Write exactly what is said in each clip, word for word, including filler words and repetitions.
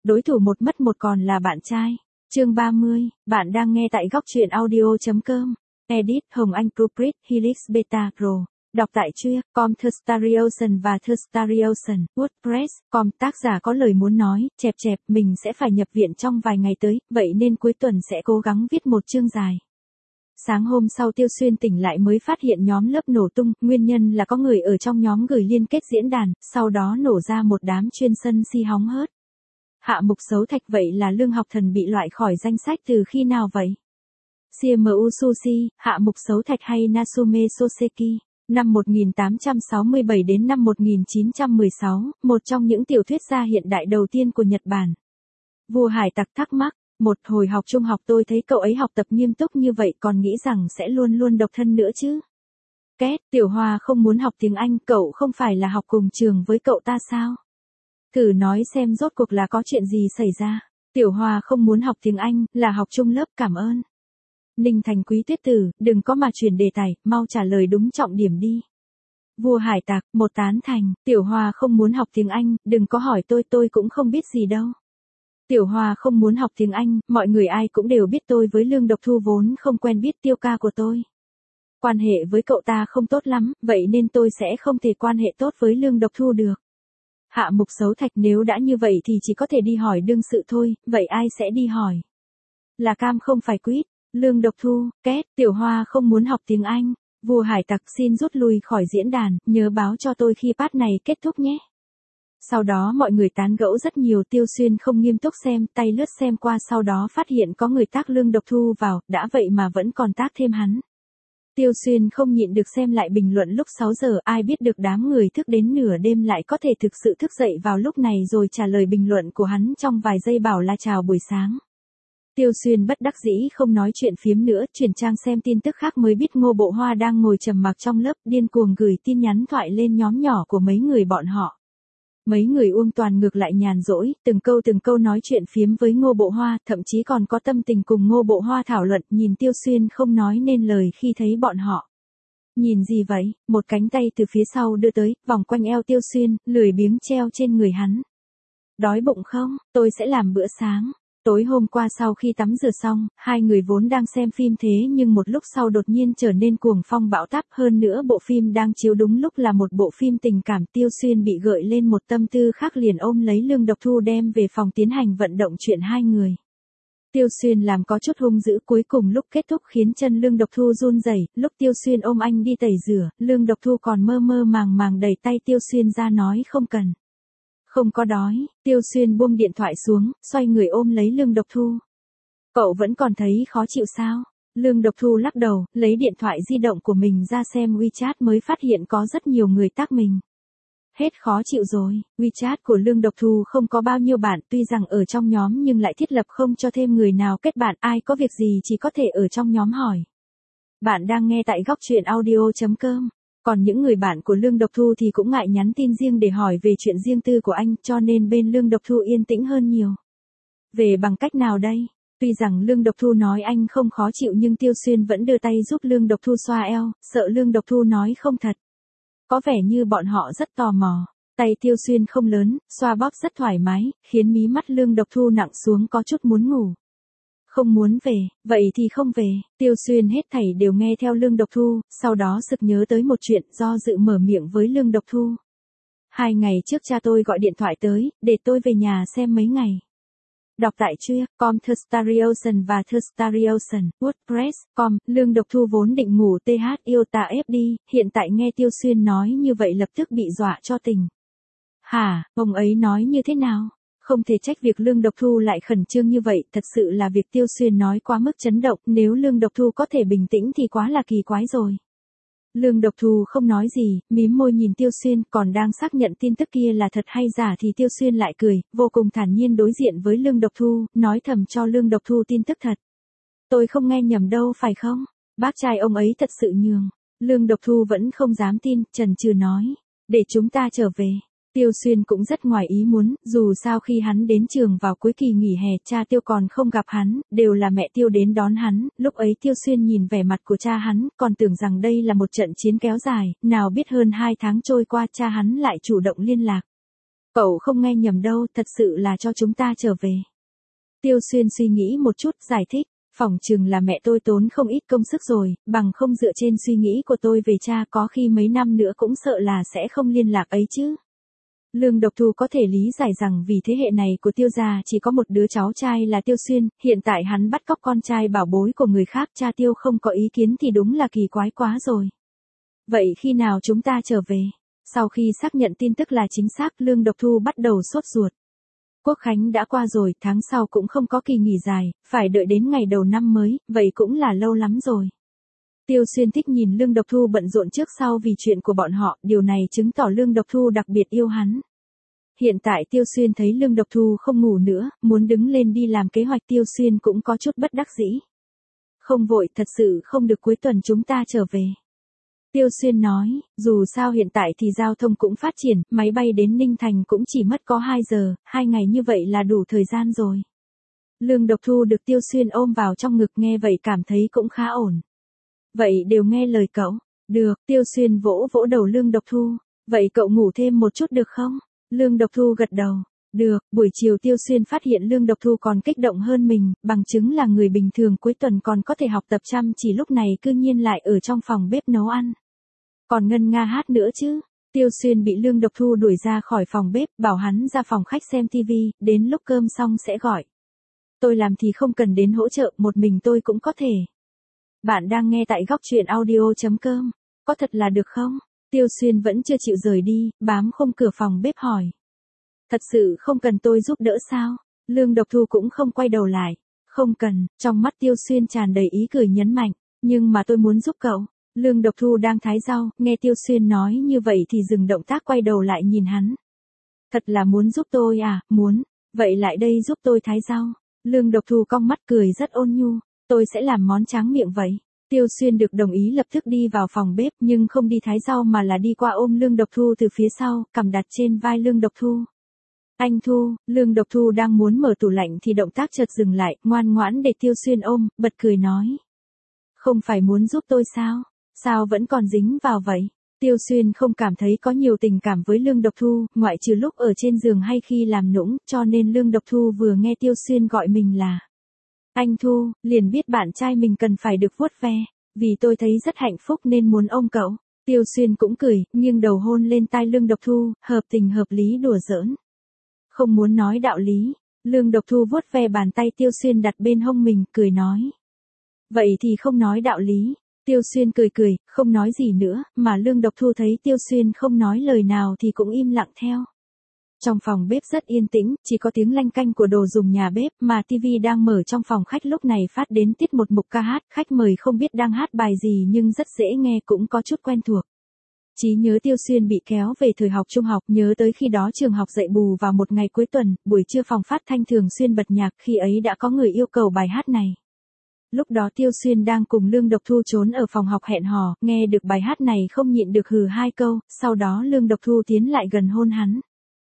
đối thủ một mất một còn là bạn trai. Chương ba mươi, bạn đang nghe tại góc truyện audio.com. Edit Hồng Anh Proofread Helix Beta Pro. Đọc tại Truya, com Thustariation và Thustariation, WordPress, com tác giả có lời muốn nói, chẹp chẹp, mình sẽ phải nhập viện trong vài ngày tới, vậy nên cuối tuần sẽ cố gắng viết một chương dài. Sáng hôm sau Tiêu Xuyên tỉnh lại mới phát hiện nhóm lớp nổ tung, nguyên nhân là có người ở trong nhóm gửi liên kết diễn đàn, sau đó nổ ra một đám chuyên sân si hóng hớt. Hạ Mục Xấu Thạch, vậy là Lương Học Thần bị loại khỏi danh sách từ khi nào vậy? xê em u Sushi, Hạ Mục Xấu Thạch hay Natsume Soseki? Năm một nghìn tám trăm sáu mươi bảy đến năm một nghìn chín trăm mười sáu, một trong những tiểu thuyết gia hiện đại đầu tiên của Nhật Bản. Vua Hải Tặc thắc mắc, một hồi học trung học tôi thấy cậu ấy học tập nghiêm túc như vậy còn nghĩ rằng sẽ luôn luôn độc thân nữa chứ. Két, Tiểu Hoa không muốn học tiếng Anh, cậu không phải là học cùng trường với cậu ta sao? Thử nói xem rốt cuộc là có chuyện gì xảy ra. Tiểu Hoa không muốn học tiếng Anh, là học chung lớp, cảm ơn. Ninh Thành Quý Tuyết Tử, đừng có mà chuyển đề tài, mau trả lời đúng trọng điểm đi. Vua Hải Tặc, một tán thành, Tiểu Hoa không muốn học tiếng Anh, đừng có hỏi tôi, tôi cũng không biết gì đâu. Tiểu Hoa không muốn học tiếng Anh, mọi người ai cũng đều biết tôi với Lương Độc Thu vốn không quen biết Tiêu ca của tôi. Quan hệ với cậu ta không tốt lắm, vậy nên tôi sẽ không thể quan hệ tốt với Lương Độc Thu được. Hạ Mục Xấu Thạch, nếu đã như vậy thì chỉ có thể đi hỏi đương sự thôi, vậy ai sẽ đi hỏi? Là Cam không phải Quýt. Lương Độc Thu, két, Tiểu Hoa không muốn học tiếng Anh. Vua Hải Tặc, xin rút lui khỏi diễn đàn, nhớ báo cho tôi khi part này kết thúc nhé. Sau đó mọi người tán gẫu rất nhiều, Tiêu Xuyên không nghiêm túc xem, tay lướt xem qua, sau đó phát hiện có người tác Lương Độc Thu vào, đã vậy mà vẫn còn tác thêm hắn. Tiêu Xuyên không nhịn được xem lại bình luận lúc sáu giờ, ai biết được đám người thức đến nửa đêm lại có thể thực sự thức dậy vào lúc này rồi trả lời bình luận của hắn trong vài giây bảo là chào buổi sáng. Tiêu Xuyên bất đắc dĩ không nói chuyện phiếm nữa, chuyển trang xem tin tức khác mới biết Ngô Bộ Hoa đang ngồi trầm mặc trong lớp, điên cuồng gửi tin nhắn thoại lên nhóm nhỏ của mấy người bọn họ. Mấy người Uông Toàn ngược lại nhàn rỗi, từng câu từng câu nói chuyện phiếm với Ngô Bộ Hoa, thậm chí còn có tâm tình cùng Ngô Bộ Hoa thảo luận, nhìn Tiêu Xuyên không nói nên lời khi thấy bọn họ. Nhìn gì vậy? Một cánh tay từ phía sau đưa tới, vòng quanh eo Tiêu Xuyên, lười biếng treo trên người hắn. Đói bụng không? Tôi sẽ làm bữa sáng. Tối hôm qua sau khi tắm rửa xong, hai người vốn đang xem phim thế nhưng một lúc sau đột nhiên trở nên cuồng phong bão táp, hơn nữa bộ phim đang chiếu đúng lúc là một bộ phim tình cảm. Tiêu Xuyên bị gợi lên một tâm tư khác, liền ôm lấy Lương Độc Thu đem về phòng tiến hành vận động chuyện hai người. Tiêu Xuyên làm có chút hung dữ, cuối cùng lúc kết thúc khiến chân Lương Độc Thu run rẩy. Lúc Tiêu Xuyên ôm anh đi tẩy rửa, Lương Độc Thu còn mơ mơ màng màng đẩy tay Tiêu Xuyên ra nói không cần. Không có đói. Tiêu Xuyên buông điện thoại xuống, xoay người ôm lấy Lương Độc Thu. Cậu vẫn còn thấy khó chịu sao? Lương Độc Thu lắc đầu, lấy điện thoại di động của mình ra xem WeChat mới phát hiện có rất nhiều người tác mình. Hết khó chịu rồi. WeChat của Lương Độc Thu không có bao nhiêu bạn, tuy rằng ở trong nhóm nhưng lại thiết lập không cho thêm người nào kết bạn, ai có việc gì chỉ có thể ở trong nhóm hỏi. Bạn đang nghe tại góc truyện audio.com. Còn những người bạn của Lương Độc Thu thì cũng ngại nhắn tin riêng để hỏi về chuyện riêng tư của anh, cho nên bên Lương Độc Thu yên tĩnh hơn nhiều. Về bằng cách nào đây? Tuy rằng Lương Độc Thu nói anh không khó chịu nhưng Tiêu Xuyên vẫn đưa tay giúp Lương Độc Thu xoa eo, sợ Lương Độc Thu nói không thật. Có vẻ như bọn họ rất tò mò. Tay Tiêu Xuyên không lớn, xoa bóp rất thoải mái, khiến mí mắt Lương Độc Thu nặng xuống, có chút muốn ngủ. Không muốn về, vậy thì không về. Tiêu Xuyên hết thảy đều nghe theo Lương Độc Thu, sau đó sực nhớ tới một chuyện, do dự mở miệng với Lương Độc Thu. Hai ngày trước cha tôi gọi điện thoại tới, để tôi về nhà xem mấy ngày. Đọc tại Truya, com Thustariation và Thustariation, WordPress, com, Lương Độc Thu vốn định ngủ th iota ép đi, hiện tại nghe Tiêu Xuyên nói như vậy lập tức bị dọa cho tỉnh. Hả, ông ấy nói như thế nào? Không thể trách việc Lương Độc Thu lại khẩn trương như vậy, thật sự là việc Tiêu Xuyên nói quá mức chấn động, nếu Lương Độc Thu có thể bình tĩnh thì quá là kỳ quái rồi. Lương Độc Thu không nói gì, mím môi nhìn Tiêu Xuyên, còn đang xác nhận tin tức kia là thật hay giả thì Tiêu Xuyên lại cười, vô cùng thản nhiên đối diện với Lương Độc Thu, nói thầm cho Lương Độc Thu tin tức thật. Tôi không nghe nhầm đâu phải không? Bác trai ông ấy thật sự nhường. Lương Độc Thu vẫn không dám tin, chần chừ nói, để chúng ta trở về. Tiêu Xuyên cũng rất ngoài ý muốn, dù sao khi hắn đến trường vào cuối kỳ nghỉ hè, cha Tiêu còn không gặp hắn, đều là mẹ Tiêu đến đón hắn, lúc ấy Tiêu Xuyên nhìn vẻ mặt của cha hắn, còn tưởng rằng đây là một trận chiến kéo dài, nào biết hơn hai tháng trôi qua cha hắn lại chủ động liên lạc. Cậu không nghe nhầm đâu, thật sự là cho chúng ta trở về. Tiêu Xuyên suy nghĩ một chút, giải thích. Phỏng chừng là mẹ tôi tốn không ít công sức rồi, bằng không dựa trên suy nghĩ của tôi về cha có khi mấy năm nữa cũng sợ là sẽ không liên lạc ấy chứ. Lương Độc Thu có thể lý giải rằng vì thế hệ này của Tiêu gia chỉ có một đứa cháu trai là Tiêu Xuyên, hiện tại hắn bắt cóc con trai bảo bối của người khác, cha Tiêu không có ý kiến thì đúng là kỳ quái quá rồi. Vậy khi nào chúng ta trở về? Sau khi xác nhận tin tức là chính xác, Lương Độc Thu bắt đầu sốt ruột. Quốc khánh đã qua rồi, tháng sau cũng không có kỳ nghỉ dài, phải đợi đến ngày đầu năm mới, vậy cũng là lâu lắm rồi. Tiêu Xuyên thích nhìn Lương Độc Thu bận rộn trước sau vì chuyện của bọn họ, điều này chứng tỏ Lương Độc Thu đặc biệt yêu hắn. Hiện tại Tiêu Xuyên thấy Lương Độc Thu không ngủ nữa, muốn đứng lên đi làm kế hoạch, Tiêu Xuyên cũng có chút bất đắc dĩ. Không vội, thật sự không được, cuối tuần chúng ta trở về. Tiêu Xuyên nói, dù sao hiện tại thì giao thông cũng phát triển, máy bay đến Ninh Thành cũng chỉ mất có hai giờ, hai ngày như vậy là đủ thời gian rồi. Lương Độc Thu được Tiêu Xuyên ôm vào trong ngực, nghe vậy cảm thấy cũng khá ổn. Vậy đều nghe lời cậu. Được, Tiêu Xuyên vỗ vỗ đầu Lương Độc Thu. Vậy cậu ngủ thêm một chút được không? Lương Độc Thu gật đầu. Được, buổi chiều Tiêu Xuyên phát hiện Lương Độc Thu còn kích động hơn mình, bằng chứng là người bình thường cuối tuần còn có thể học tập chăm chỉ, lúc này cư nhiên lại ở trong phòng bếp nấu ăn. Còn ngân nga hát nữa chứ. Tiêu Xuyên bị Lương Độc Thu đuổi ra khỏi phòng bếp, bảo hắn ra phòng khách xem tivi, đến lúc cơm xong sẽ gọi. Tôi làm thì không cần đến hỗ trợ, một mình tôi cũng có thể. Bạn đang nghe tại góc truyện audio chấm com. Có thật là được không? Tiêu Xuyên vẫn chưa chịu rời đi, bám khung cửa phòng bếp hỏi. Thật sự không cần tôi giúp đỡ sao? Lương Độc Thu cũng không quay đầu lại. Không cần, trong mắt Tiêu Xuyên tràn đầy ý cười nhấn mạnh. Nhưng mà tôi muốn giúp cậu. Lương Độc Thu đang thái rau, nghe Tiêu Xuyên nói như vậy thì dừng động tác, quay đầu lại nhìn hắn. Thật là muốn giúp tôi à? Muốn. Vậy lại đây giúp tôi thái rau. Lương Độc Thu cong mắt cười rất ôn nhu. Tôi sẽ làm món tráng miệng vậy. Tiêu Xuyên được đồng ý lập tức đi vào phòng bếp, nhưng không đi thái rau mà là đi qua ôm Lương Độc Thu từ phía sau, cầm đặt trên vai Lương Độc Thu. Anh Thu, Lương Độc Thu đang muốn mở tủ lạnh thì động tác chợt dừng lại, ngoan ngoãn để Tiêu Xuyên ôm, bật cười nói. Không phải muốn giúp tôi sao? Sao vẫn còn dính vào vậy? Tiêu Xuyên không cảm thấy có nhiều tình cảm với Lương Độc Thu, ngoại trừ lúc ở trên giường hay khi làm nũng, cho nên Lương Độc Thu vừa nghe Tiêu Xuyên gọi mình là anh Thu, liền biết bạn trai mình cần phải được vuốt ve. Vì tôi thấy rất hạnh phúc nên muốn ôm cậu. Tiêu Xuyên cũng cười, nghiêng đầu hôn lên tai Lương Độc Thu, hợp tình hợp lý đùa giỡn. Không muốn nói đạo lý. Lương Độc Thu vuốt ve bàn tay Tiêu Xuyên đặt bên hông mình, cười nói. Vậy thì không nói đạo lý. Tiêu Xuyên cười cười, không nói gì nữa, mà Lương Độc Thu thấy Tiêu Xuyên không nói lời nào thì cũng im lặng theo. Trong phòng bếp rất yên tĩnh, chỉ có tiếng lanh canh của đồ dùng nhà bếp, mà tivi đang mở trong phòng khách lúc này phát đến tiết một mục ca hát, khách mời không biết đang hát bài gì nhưng rất dễ nghe, cũng có chút quen thuộc. Trí nhớ Tiêu Xuyên bị kéo về thời học trung học, nhớ tới khi đó trường học dạy bù vào một ngày cuối tuần, buổi trưa phòng phát thanh thường xuyên bật nhạc, khi ấy đã có người yêu cầu bài hát này. Lúc đó Tiêu Xuyên đang cùng Lương Độc Thu trốn ở phòng học hẹn hò, nghe được bài hát này không nhịn được hừ hai câu, sau đó Lương Độc Thu tiến lại gần hôn hắn.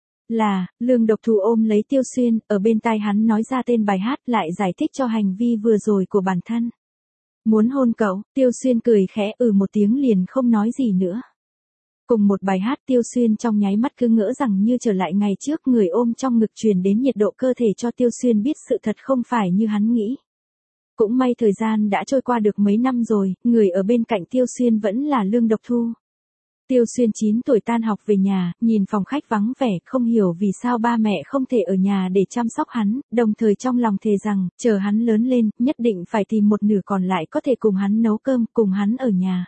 Là, Lương Độc Thu ôm lấy Tiêu Xuyên, ở bên tai hắn nói ra tên bài hát, lại giải thích cho hành vi vừa rồi của bản thân. Muốn hôn cậu, Tiêu Xuyên cười khẽ ừ một tiếng liền không nói gì nữa. Cùng một bài hát, Tiêu Xuyên trong nháy mắt cứ ngỡ rằng như trở lại ngày trước, người ôm trong ngực truyền đến nhiệt độ cơ thể cho Tiêu Xuyên biết sự thật không phải như hắn nghĩ. Cũng may thời gian đã trôi qua được mấy năm rồi, người ở bên cạnh Tiêu Xuyên vẫn là Lương Độc Thu. Tiêu Xuyên chín tuổi tan học về nhà, nhìn phòng khách vắng vẻ, không hiểu vì sao ba mẹ không thể ở nhà để chăm sóc hắn, đồng thời trong lòng thề rằng, chờ hắn lớn lên, nhất định phải tìm một nửa còn lại có thể cùng hắn nấu cơm, cùng hắn ở nhà.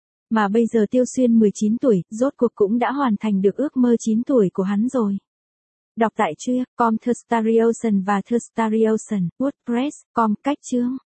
Mà bây giờ Tiêu Xuyên mười chín tuổi, rốt cuộc cũng đã hoàn thành được ước mơ chín tuổi của hắn rồi. Đọc tại truyện com Thơ Story Ocean và Thơ Story Ocean, WordPress, com cách chương.